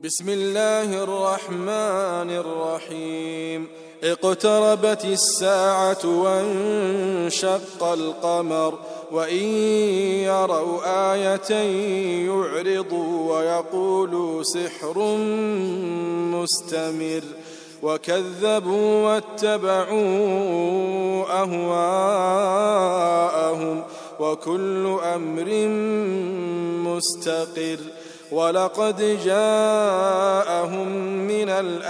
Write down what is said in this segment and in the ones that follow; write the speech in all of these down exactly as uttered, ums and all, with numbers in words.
بسم الله الرحمن الرحيم. اقتربت الساعة وانشق القمر وإن يروا آية يعرضوا ويقولوا سحر مستمر وكذبوا واتبعوا أهواءهم وكل أمر مستقر. ولقد جاءهم من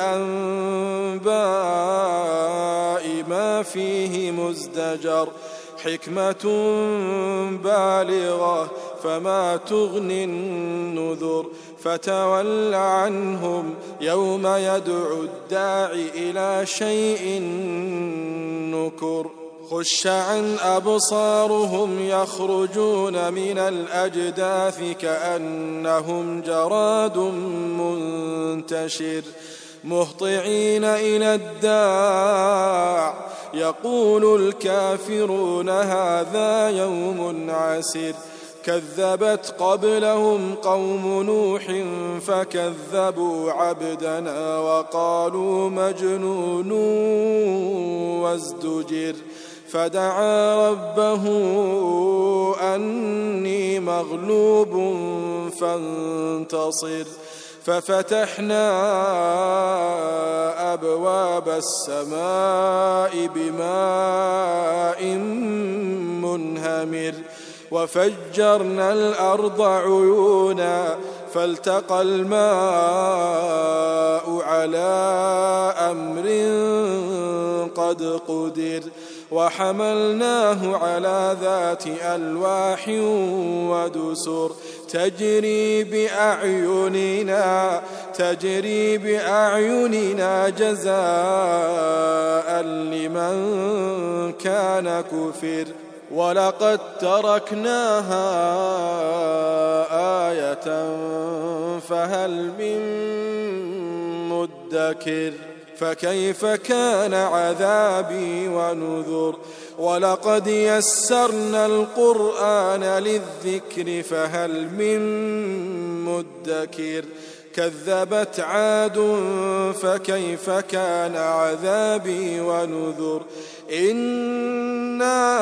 الأنباء ما فيه مزدجر حكمة بالغة فما تغني النذر. فتول عنهم يوم يدعو الداع إلى شيء نكر. خش عن أبصارهم يخرجون من الأجداث كأنهم جراد منتشر مهطعين إلى الداع يقول الكافرون هذا يوم عسر. كذبت قبلهم قوم نوح فكذبوا عبدنا وقالوا مجنون وازدجر. فدعا ربه أني مغلوب فانتصر. ففتحنا أبواب السماء بماء منهمر وفجرنا الأرض عيونا فالتقى الماء على أمر قد قدر. وحملناه على ذات ألواح ودسر تجري بأعيننا تجري بأعيننا جزاء لمن كان كفر. ولقد تركناها آية فهل من مدكر. فكيف كان عذابي ونذر. ولقد يسرنا القرآن للذكر فهل من مدكر. كذبت عاد فكيف كان عذابي ونذر. إنا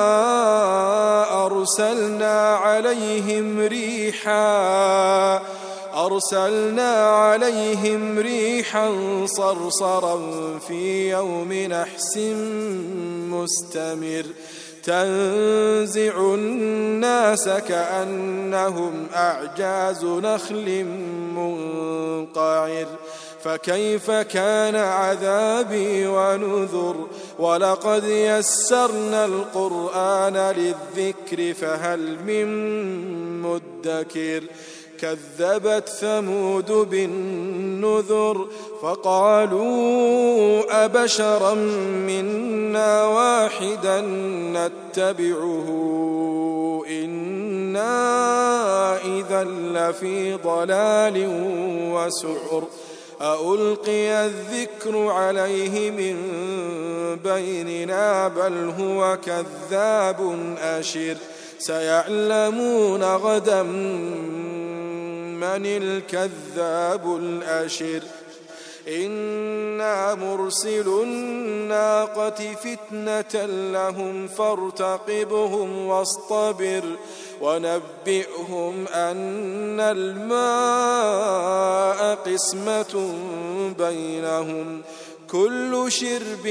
أرسلنا عليهم ريحا أرسلنا عليهم ريحا صرصرا في يوم نحس مستمر تنزع الناس كأنهم أعجاز نخل منقعر. فكيف كان عذابي ونذر. ولقد يسرنا القرآن للذكر فهل من مدكر. كذبت ثمود بالنذر فقالوا أبشرا منا واحدا نتبعه إنا إذا لفي ضلال وسعر. أألقي الذكر عليه من بيننا بل هو كذاب أشر. سيعلمون غدا من الكذاب الأشر. إنا مرسل الناقة فتنة لهم فارتقبهم واصطبر ونبئهم أن الماء قسمة بينهم كل شرب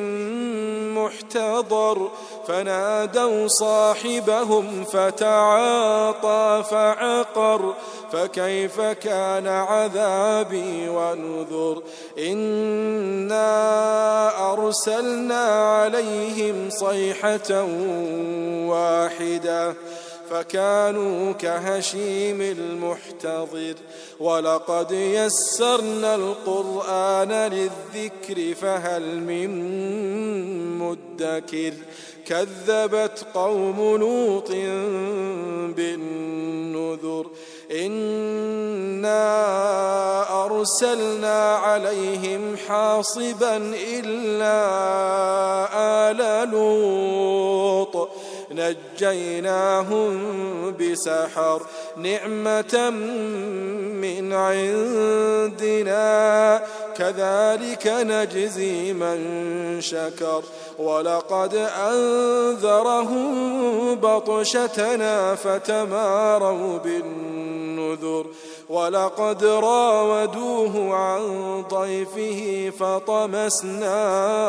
محتضر. فنادوا صاحبهم فتعاطى فعقر. فكيف كان عذابي ونذر. إنا أرسلنا عليهم صيحة واحدة فكانوا كهشيم المحتضر. ولقد يسرنا القرآن للذكر فهل من مدكر. كذبت قوم لوط بالنذر. إنا أرسلنا عليهم حاصبا إلا آل لوط نجيناهم بسحر نعمة من عندنا كذلك نجزي من شكر ولقد أنذرهم بطشتنا فتماروا بالنذر ولقد راودوه عن ضيفه فطمسنا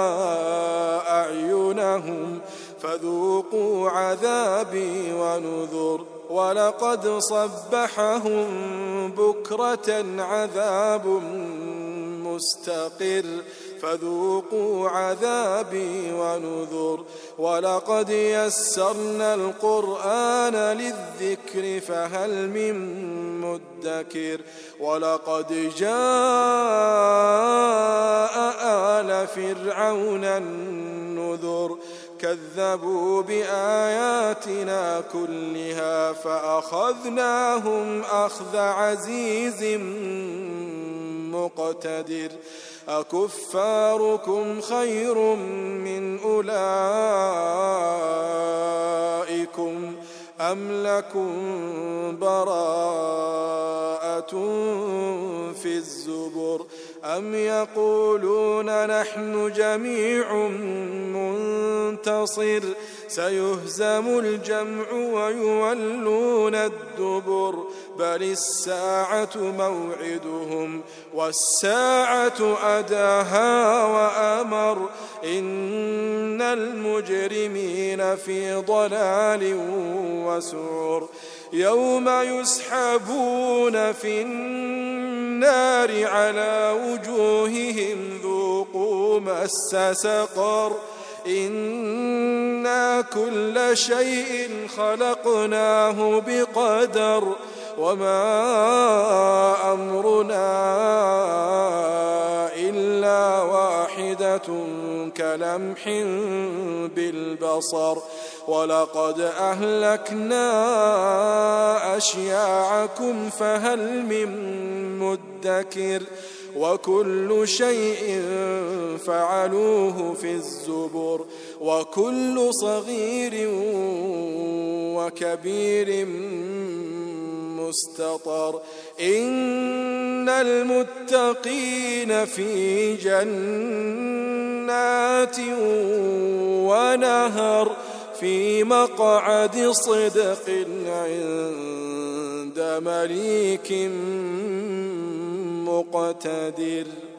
أعينهم فذوقوا عذابي ونذر ولقد صبحهم بكرة عذاب مستقر فذوقوا عذابي ونذر ولقد يسرنا القرآن للذكر فهل من مدكر ولقد جاء آل فرعون النذر كذبوا بآياتنا كلها فأخذناهم أخذ عزيز مقتدر أكفاركم خير من أولئكم أم لكم براءة في الزبر أم يقولون نحن جميع منتصر سيهزم الجمع ويولون الدبر بل الساعة موعدهم والساعة أداها وأمر إن المجرمين في ضلال وسعر يوم يسحبون في النار على وجوههم ذوقوا مس سقر إنا كل شيء خلقناه بقدر وما أمرنا إلا واحدة كلمح بالبصر ولقد أهلكنا أشياعكم فهل من مدكر وكل شيء فعلوه في الزبر وكل صغير وكبير مستطر إن المتقين في جنات ونهر في مقعد صدق عند مليك مقتدر.